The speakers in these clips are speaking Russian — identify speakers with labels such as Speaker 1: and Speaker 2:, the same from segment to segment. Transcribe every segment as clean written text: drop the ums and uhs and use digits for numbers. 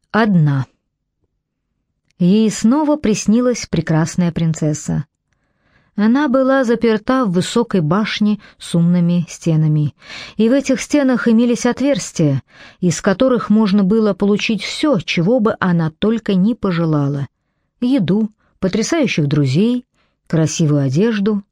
Speaker 1: Одна. Ей снова приснилась прекрасная принцесса. Она была заперта в высокой башне с умными стенами, и в этих стенах имелись отверстия, из которых можно было получить все, чего бы она только ни пожелала: еду, потрясающих друзей, красивую одежду.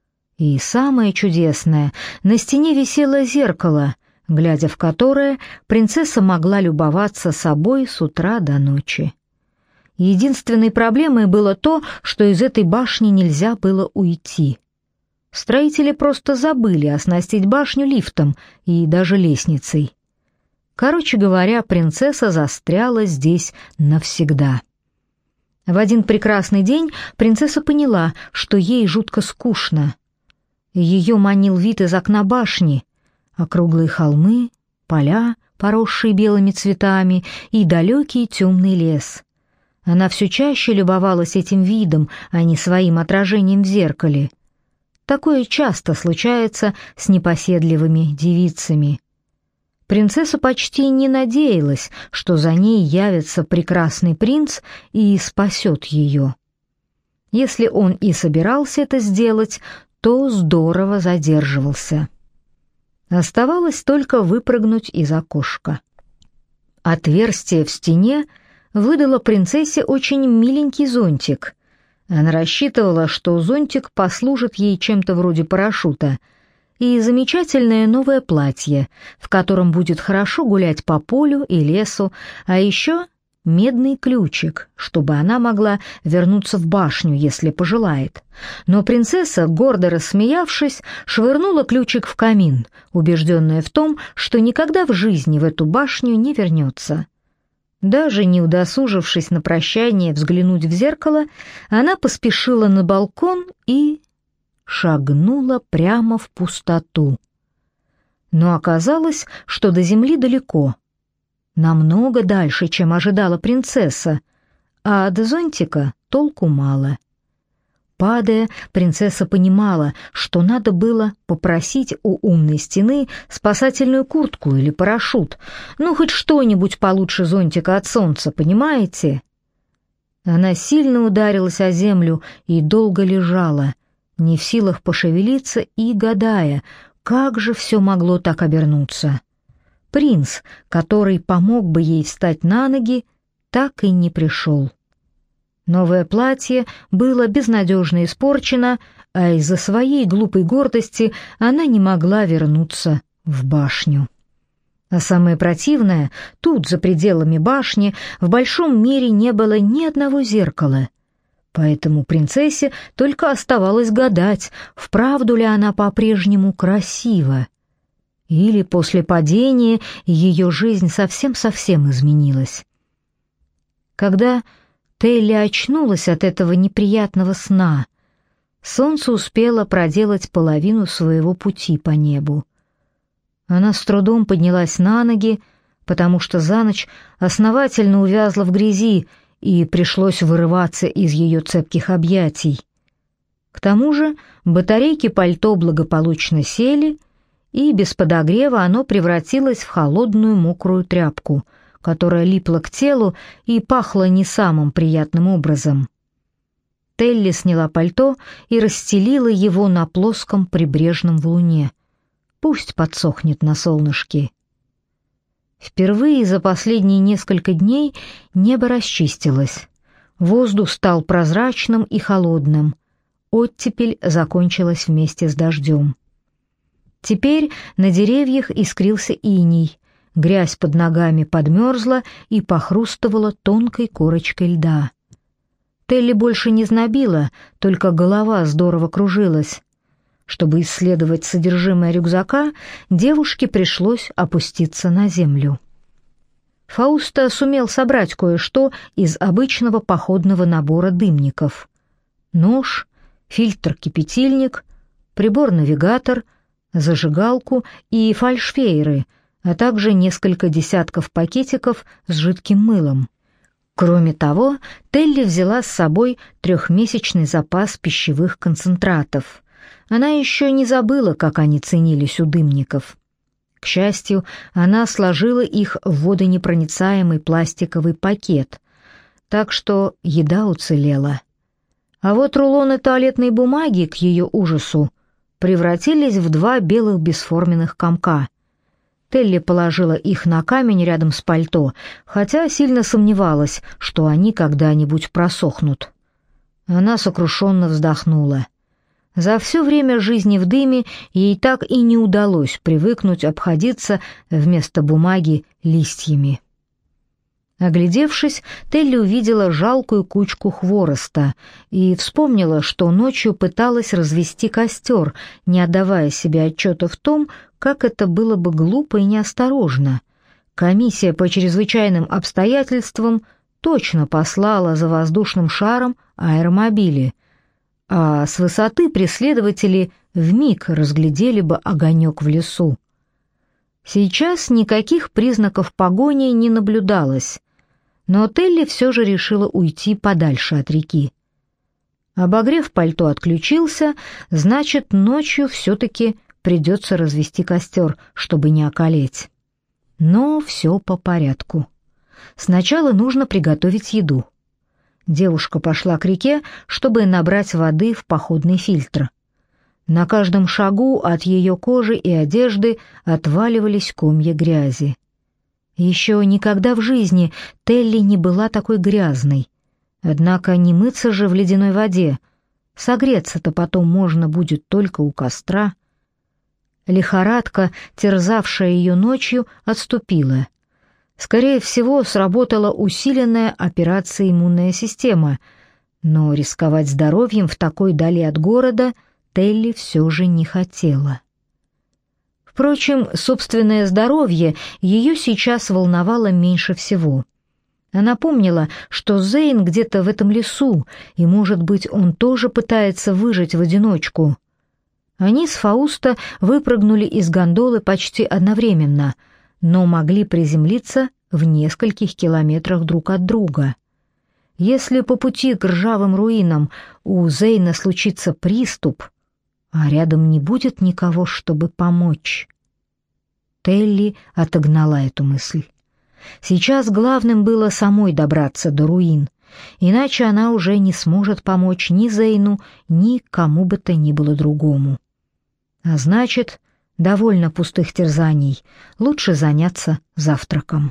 Speaker 1: И самое чудесное, на стене висело зеркало, глядя в которое, принцесса могла любоваться собой с утра до ночи. Единственной проблемой было то, что из этой башни нельзя было уйти. Строители просто забыли оснастить башню лифтом и даже лестницей. Короче говоря, принцесса застряла здесь навсегда. В один прекрасный день принцесса поняла, что ей жутко скучно. Ее манил вид из окна башни: округлые холмы, поля, поросшие белыми цветами, и далекий темный лес. Она все чаще любовалась этим видом, а не своим отражением в зеркале. Такое часто случается с непоседливыми девицами. Принцесса почти не надеялась, что за ней явится прекрасный принц и спасет ее. Если он и собирался это сделать, то здорово задерживался. Оставалось только выпрыгнуть из окошка. Отверстие в стене выдало принцессе очень миленький зонтик. Она рассчитывала, что зонтик послужит ей чем-то вроде парашюта, и замечательное новое платье, в котором будет хорошо гулять по полю и лесу, а еще медный ключик, чтобы она могла вернуться в башню, если пожелает. Но принцесса, гордо рассмеявшись, швырнула ключик в камин, убежденная в том, что никогда в жизни в эту башню не вернется. Даже не удосужившись на прощание взглянуть в зеркало, она поспешила на балкон и шагнула прямо в пустоту. Но оказалось, что до земли далеко, намного дальше, чем ожидала принцесса, а от зонтика толку мало. Падая, принцесса понимала, что надо было попросить у умной стены спасательную куртку или парашют, ну хоть что-нибудь получше зонтика от солнца, понимаете? Она сильно ударилась о землю и долго лежала, не в силах пошевелиться и гадая, как же все могло так обернуться. Принц, который помог бы ей встать на ноги, так и не пришел. Новое платье было безнадежно испорчено, а из-за своей глупой гордости она не могла вернуться в башню. А самое противное, тут, за пределами башни, в большом мире не было ни одного зеркала. Поэтому принцессе только оставалось гадать, вправду ли она по-прежнему красива. Или после падения ее жизнь совсем-совсем изменилась. Когда Телли очнулась от этого неприятного сна, солнце успело проделать половину своего пути по небу. Она с трудом поднялась на ноги, потому что за ночь основательно увязла в грязи, и пришлось вырываться из ее цепких объятий. К тому же батарейки пальто благополучно сели, и без подогрева оно превратилось в холодную мокрую тряпку, которая липла к телу и пахла не самым приятным образом. Телли сняла пальто и расстелила его на плоском прибрежном валуне. Пусть подсохнет на солнышке. Впервые за последние несколько дней небо расчистилось. Воздух стал прозрачным и холодным. Оттепель закончилась вместе с дождем. Теперь на деревьях искрился иней, грязь под ногами подмерзла и похрустывала тонкой корочкой льда. Телли больше не знобила, только голова здорово кружилась. Чтобы исследовать содержимое рюкзака, девушке пришлось опуститься на землю. Фауста сумел собрать кое-что из обычного походного набора дымников: нож, фильтр-кипятильник, прибор-навигатор, зажигалку и фальшфейеры, а также несколько десятков пакетиков с жидким мылом. Кроме того, Телли взяла с собой 3-месячный запас пищевых концентратов. Она еще не забыла, как они ценились у дымников. К счастью, она сложила их в водонепроницаемый пластиковый пакет, так что еда уцелела. А вот рулоны туалетной бумаги, к ее ужасу, превратились в 2 белых бесформенных комка. Телли положила их на камень рядом с пальто, хотя сильно сомневалась, что они когда-нибудь просохнут. Она сокрушенно вздохнула. За все время жизни в дыме ей так и не удалось привыкнуть обходиться вместо бумаги листьями. Оглядевшись, Телли увидела жалкую кучку хвороста и вспомнила, что ночью пыталась развести костер, не отдавая себе отчета в том, как это было бы глупо и неосторожно. Комиссия по чрезвычайным обстоятельствам точно послала за воздушным шаром аэромобили, а с высоты преследователи вмиг разглядели бы огонек в лесу. Сейчас никаких признаков погони не наблюдалось, но Телли все же решила уйти подальше от реки. Обогрев пальто отключился, значит, ночью все-таки придется развести костер, чтобы не околеть. Но все по порядку. Сначала нужно приготовить еду. Девушка пошла к реке, чтобы набрать воды в походный фильтр. На каждом шагу от ее кожи и одежды отваливались комья грязи. Еще никогда в жизни Телли не была такой грязной. Однако не мыться же в ледяной воде. Согреться-то потом можно будет только у костра. Лихорадка, терзавшая ее ночью, отступила. Скорее всего, сработала усиленная операция иммунная система, но рисковать здоровьем в такой дали от города Телли все же не хотела. Впрочем, собственное здоровье ее сейчас волновало меньше всего. Она помнила, что Зейн где-то в этом лесу, и, может быть, он тоже пытается выжить в одиночку. Они с Фауста выпрыгнули из гондолы почти одновременно, но могли приземлиться в нескольких километрах друг от друга. Если по пути к ржавым руинам у Зейна случится приступ, а рядом не будет никого, чтобы помочь. Телли отогнала эту мысль. Сейчас главным было самой добраться до руин, иначе она уже не сможет помочь ни Зейну, ни кому бы то ни было другому. А значит, довольно пустых терзаний, лучше заняться завтраком.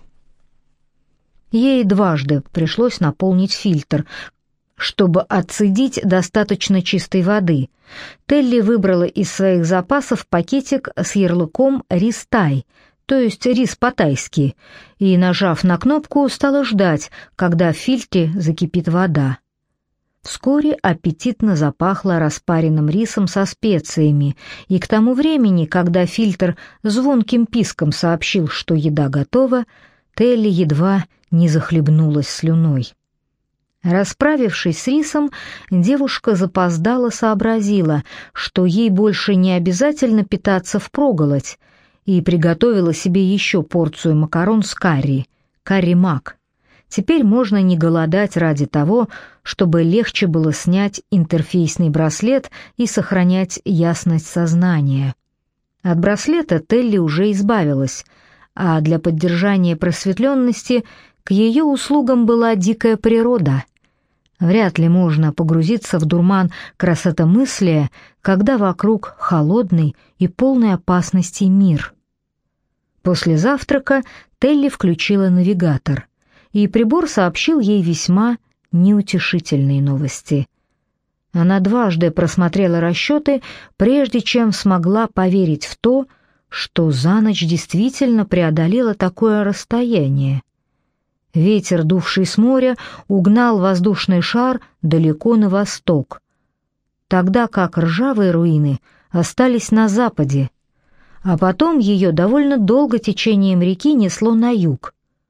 Speaker 1: Ей дважды пришлось наполнить фильтр, чтобы отцедить достаточно чистой воды. Телли выбрала из своих запасов пакетик с ярлыком «Рис Тай», то есть рис по-тайски, и, нажав на кнопку, стала ждать, когда в фильтре закипит вода. Вскоре аппетитно запахло распаренным рисом со специями, и к тому времени, когда фильтр звонким писком сообщил, что еда готова, Телли едва не захлебнулась слюной. Расправившись с рисом, девушка запоздало сообразила, что ей больше не обязательно питаться впроголодь, и приготовила себе еще порцию макарон с карри, карри-мак. Теперь можно не голодать ради того, чтобы легче было снять интерфейсный браслет и сохранять ясность сознания. От браслета Телли уже избавилась, а для поддержания просветленности к ее услугам была дикая природа. Вряд ли можно погрузиться в дурман красотомыслия, когда вокруг холодный и полный опасностей мир. После завтрака Телли включила навигатор, и прибор сообщил ей весьма неутешительные новости. Она дважды просмотрела расчеты, прежде чем смогла поверить в то, что за ночь действительно преодолела такое расстояние. Ветер, дувший с моря, угнал воздушный шар далеко на восток, тогда как ржавые руины остались на западе, а потом ее довольно долго течением реки несло на юг.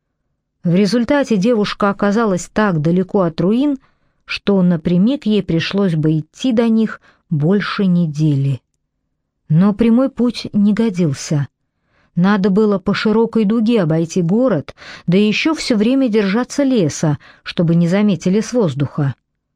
Speaker 1: В результате девушка оказалась так далеко от руин, что напрямик ей пришлось бы идти до них больше недели. Но прямой путь не годился. Надо было по широкой дуге обойти город, да еще все время держаться леса, чтобы не заметили с воздуха.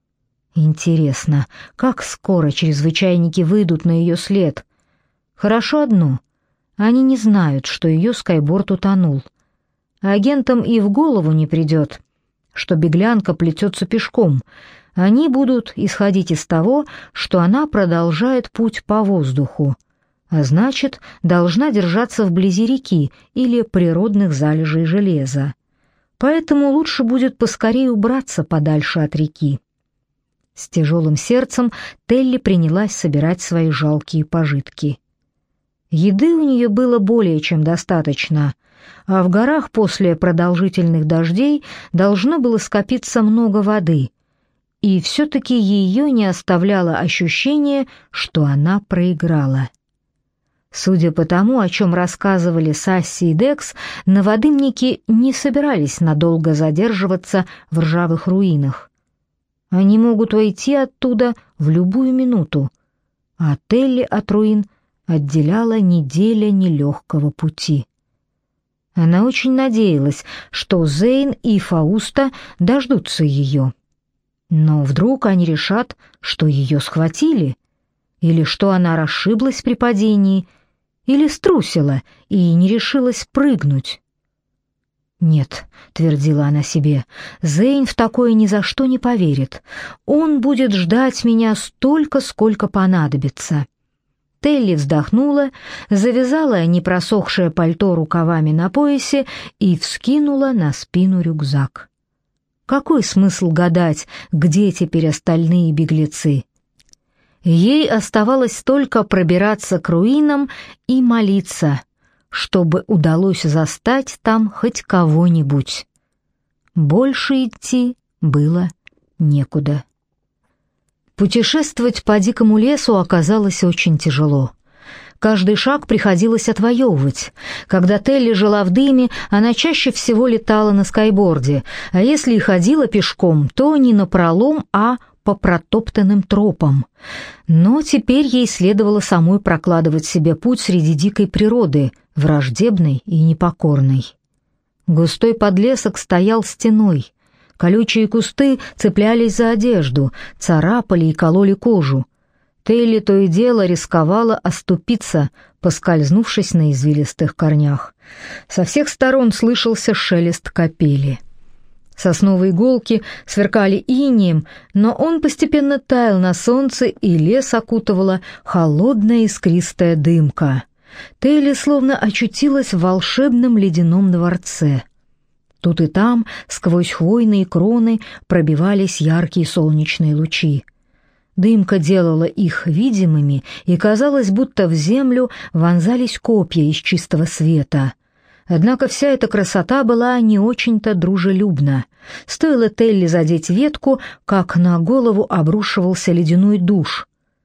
Speaker 1: Интересно, как скоро чрезвычайники выйдут на ее след? Хорошо одно. Они не знают, что ее скайборд утонул. Агентам и в голову не придет, что беглянка плетется пешком. Они будут исходить из того, что она продолжает путь по воздуху, а значит, должна держаться вблизи реки или природных залежей железа. Поэтому лучше будет поскорее убраться подальше от реки. С тяжелым сердцем Телли принялась собирать свои жалкие пожитки. Еды у нее было более чем достаточно, а в горах после продолжительных дождей должно было скопиться много воды, и все-таки ее не оставляло ощущение, что она проиграла. Судя по тому, о чем рассказывали Сасси и Декс, наводымники не собирались надолго задерживаться в ржавых руинах. Они могут уйти оттуда в любую минуту, а Телли от руин отделяла неделя нелегкого пути. Она очень надеялась, что Зейн и Фауста дождутся ее. Но вдруг они решат, что ее схватили, или что она расшиблась при падении, или струсила и не решилась прыгнуть. «Нет», — твердила она себе, — «Зейн в такое ни за что не поверит. Он будет ждать меня столько, сколько понадобится». Телли вздохнула, завязала непросохшее пальто рукавами на поясе и вскинула на спину рюкзак. Какой смысл гадать, где теперь остальные беглецы? Ей оставалось только пробираться к руинам и молиться, чтобы удалось застать там хоть кого-нибудь. Больше идти было некуда. Путешествовать по дикому лесу оказалось очень тяжело. Каждый шаг приходилось отвоевывать. Когда Телли жила в дыме, она чаще всего летала на скайборде, а если и ходила пешком, то не напролом, а по протоптанным тропам. Но теперь ей следовало самой прокладывать себе путь среди дикой природы, враждебной и непокорной. Густой подлесок стоял стеной. Колючие кусты цеплялись за одежду, царапали и кололи кожу. Телли то и дело рисковала оступиться, поскользнувшись на извилистых корнях. Со всех сторон слышался шелест капели. Сосновые иголки сверкали инеем, но он постепенно таял на солнце, и лес окутывала холодная искристая дымка. Телли словно очутилась в волшебном ледяном дворце. Тут и там, сквозь хвойные кроны, пробивались яркие солнечные лучи. Дымка делала их видимыми, и казалось, будто в землю вонзались копья из чистого света. Однако вся эта красота была не очень-то дружелюбна. Стоило Телли задеть ветку, как на голову обрушивался ледяной душ.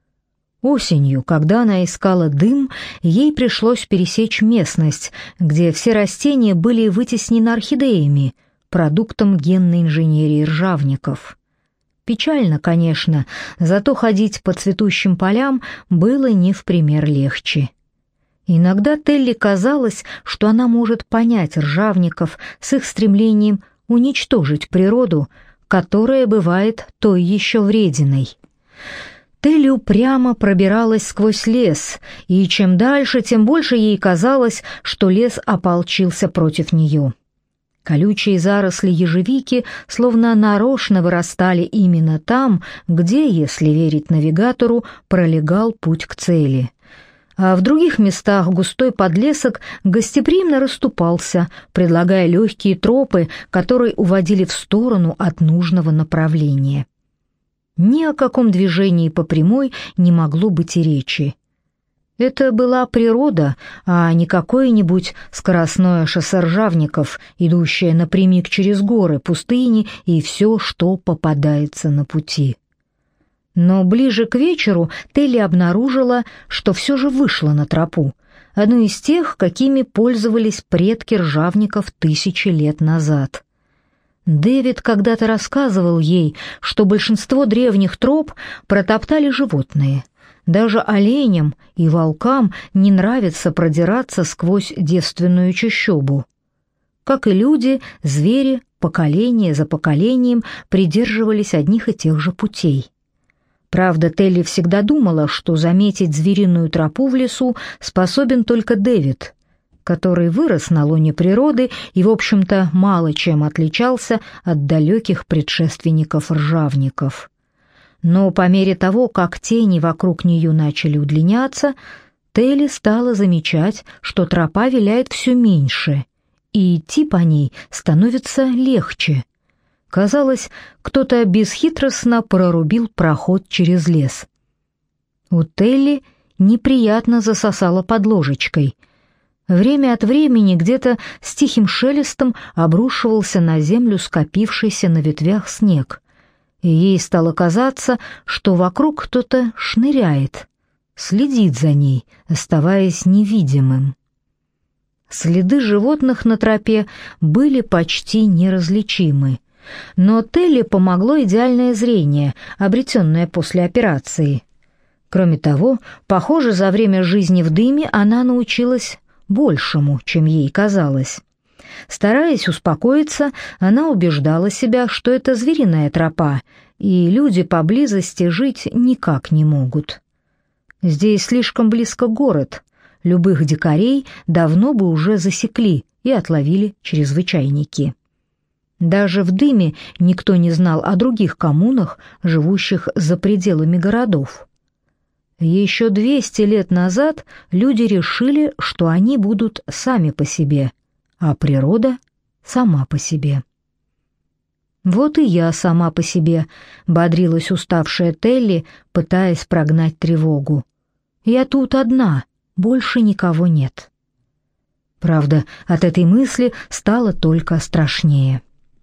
Speaker 1: Осенью, когда она искала дым, ей пришлось пересечь местность, где все растения были вытеснены орхидеями, продуктом генной инженерии ржавников. Печально, конечно, зато ходить по цветущим полям было не в пример легче. Иногда Телли казалось, что она может понять ржавников с их стремлением уничтожить природу, которая бывает той еще врединой. Телли упрямо пробиралась сквозь лес, и чем дальше, тем больше ей казалось, что лес ополчился против нее. Колючие заросли ежевики словно нарочно вырастали именно там, где, если верить навигатору, пролегал путь к цели. А в других местах густой подлесок гостеприимно расступался, предлагая легкие тропы, которые уводили в сторону от нужного направления. Ни о каком движении по прямой не могло быть и речи. Это была природа, а не какое-нибудь скоростное шоссе ржавников, идущее напрямик через горы, пустыни и все, что попадается на пути. Но ближе к вечеру Телли обнаружила, что все же вышла на тропу, одну из тех, какими пользовались предки ржавников 1000 лет назад. Дэвид когда-то рассказывал ей, что большинство древних троп протоптали животные. Даже оленям и волкам не нравится продираться сквозь девственную чащобу. Как и люди, звери поколение за поколением придерживались одних и тех же путей. Правда, Телли всегда думала, что заметить звериную тропу в лесу способен только Дэвид, который вырос на лоне природы и, в общем-то, мало чем отличался от далеких предшественников ржавников. Но по мере того, как тени вокруг нее начали удлиняться, Телли стала замечать, что тропа виляет все меньше, и идти по ней становится легче. Казалось, кто-то бесхитростно прорубил проход через лес. У Телли неприятно засосало под ложечкой. Время от времени где-то с тихим шелестом обрушивался на землю скопившийся на ветвях снег, и ей стало казаться, что вокруг кто-то шныряет, следит за ней, оставаясь невидимым. Следы животных на тропе были почти неразличимы, но Телли помогло идеальное зрение, обретенное после операции. Кроме того, похоже, за время жизни в дыме она научилась большему, чем ей казалось. Стараясь успокоиться, она убеждала себя, что это звериная тропа, и люди поблизости жить никак не могут. Здесь слишком близко город, любых дикарей давно бы уже засекли и отловили чрезвычайники. Даже в дыме никто не знал о других коммунах, живущих за пределами городов. Еще 200 лет назад люди решили, что они будут сами по себе, а природа сама по себе. «Вот и я сама по себе», — бодрилась уставшая Телли, пытаясь прогнать тревогу. «Я тут одна, больше никого нет». Правда, от этой мысли стало только страшнее.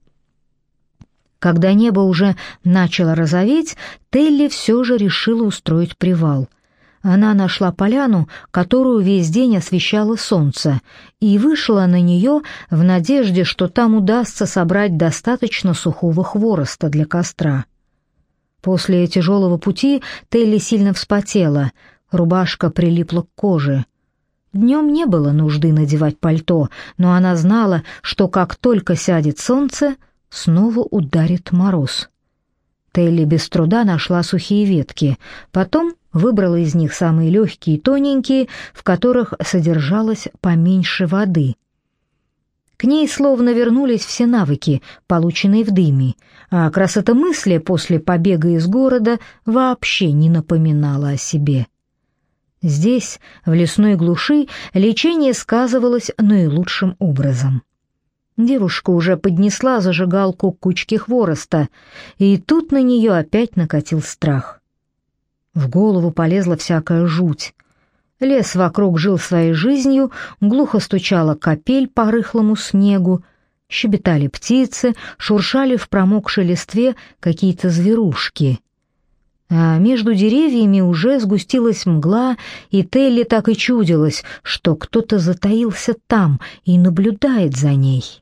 Speaker 1: Когда небо уже начало розоветь, Телли все же решила устроить привал. Она нашла поляну, которую весь день освещало солнце, и вышла на нее в надежде, что там удастся собрать достаточно сухого хвороста для костра. После тяжелого пути Телли сильно вспотела, рубашка прилипла к коже. Днем не было нужды надевать пальто, но она знала, что как только сядет солнце, снова ударит мороз. Телли без труда нашла сухие ветки, потом выбрала из них самые легкие и тоненькие, в которых содержалось поменьше воды. К ней словно вернулись все навыки, полученные в дыме, а красота мысли после побега из города вообще не напоминала о себе. Здесь, в лесной глуши, лечение сказывалось наилучшим образом. Девушка уже поднесла зажигалку к кучке хвороста, и тут на нее опять накатил страх. В голову полезла всякая жуть. Лес вокруг жил своей жизнью, глухо стучала капель по рыхлому снегу, щебетали птицы, шуршали в промокшей листве какие-то зверушки. А между деревьями уже сгустилась мгла, и Телли так и чудилось, что кто-то затаился там и наблюдает за ней.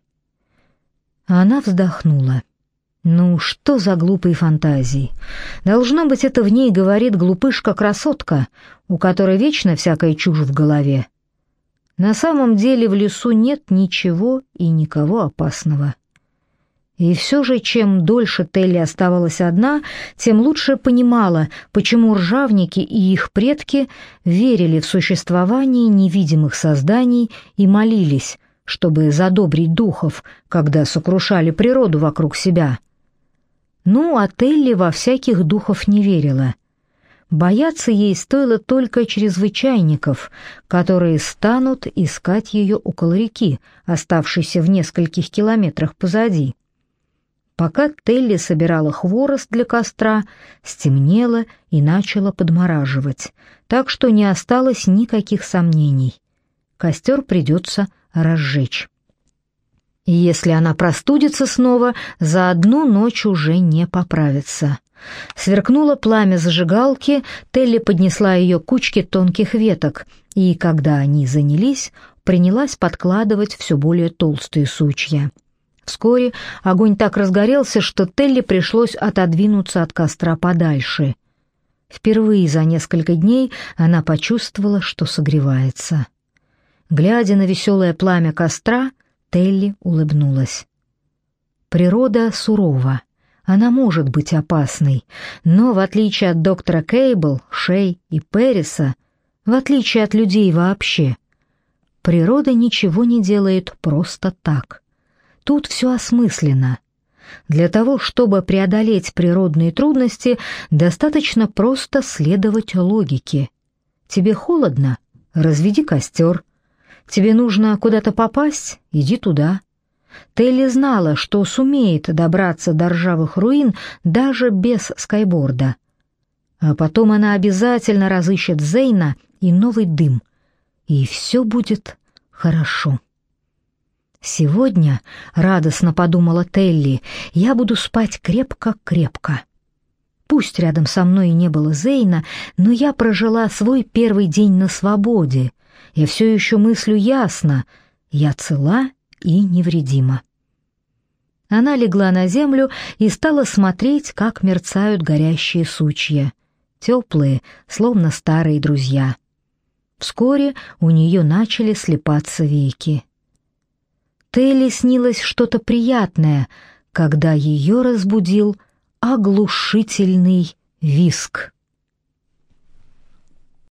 Speaker 1: Она вздохнула. Ну, что за глупые фантазии? Должно быть, это в ней говорит глупышка-красотка, у которой вечно всякая чушь в голове. На самом деле в лесу нет ничего и никого опасного. И все же, чем дольше Телли оставалась одна, тем лучше понимала, почему ржавники и их предки верили в существование невидимых созданий и молились, чтобы задобрить духов, когда сокрушали природу вокруг себя. Ну, а Телли во всяких духов не верила. Бояться ей стоило только чрезвычайников, которые станут искать ее около реки, оставшейся в нескольких километрах позади. Пока Телли собирала хворост для костра, стемнело и начало подмораживать, так что не осталось никаких сомнений. Костер придется разжечь. И если она простудится снова, за одну ночь уже не поправится. Сверкнуло пламя зажигалки, Телли поднесла ее к кучке тонких веток, и, когда они занялись, принялась подкладывать все более толстые сучья. Вскоре огонь так разгорелся, что Телли пришлось отодвинуться от костра подальше. Впервые за несколько дней она почувствовала, что согревается. Глядя на веселое пламя костра, Телли улыбнулась. Природа сурова. Она может быть опасной, но в отличие от доктора Кейбл, Шей и Перриса, в отличие от людей вообще, природа ничего не делает просто так. Тут все осмысленно. Для того, чтобы преодолеть природные трудности, достаточно просто следовать логике. Тебе холодно? Разведи костер. Тебе нужно куда-то попасть? Иди туда. Телли знала, что сумеет добраться до ржавых руин даже без скайборда. А потом она обязательно разыщет Зейна и новый дым, и все будет хорошо. «Сегодня, — радостно подумала Телли, — я буду спать крепко-крепко. Пусть рядом со мной и не было Зейна, но я прожила свой первый день на свободе. Я все еще мыслю ясно, я цела и невредима». Она легла на землю и стала смотреть, как мерцают горящие сучья, теплые, словно старые друзья. Вскоре у нее начали слипаться веки. Телли снилось что-то приятное, когда ее разбудил оглушительный визг.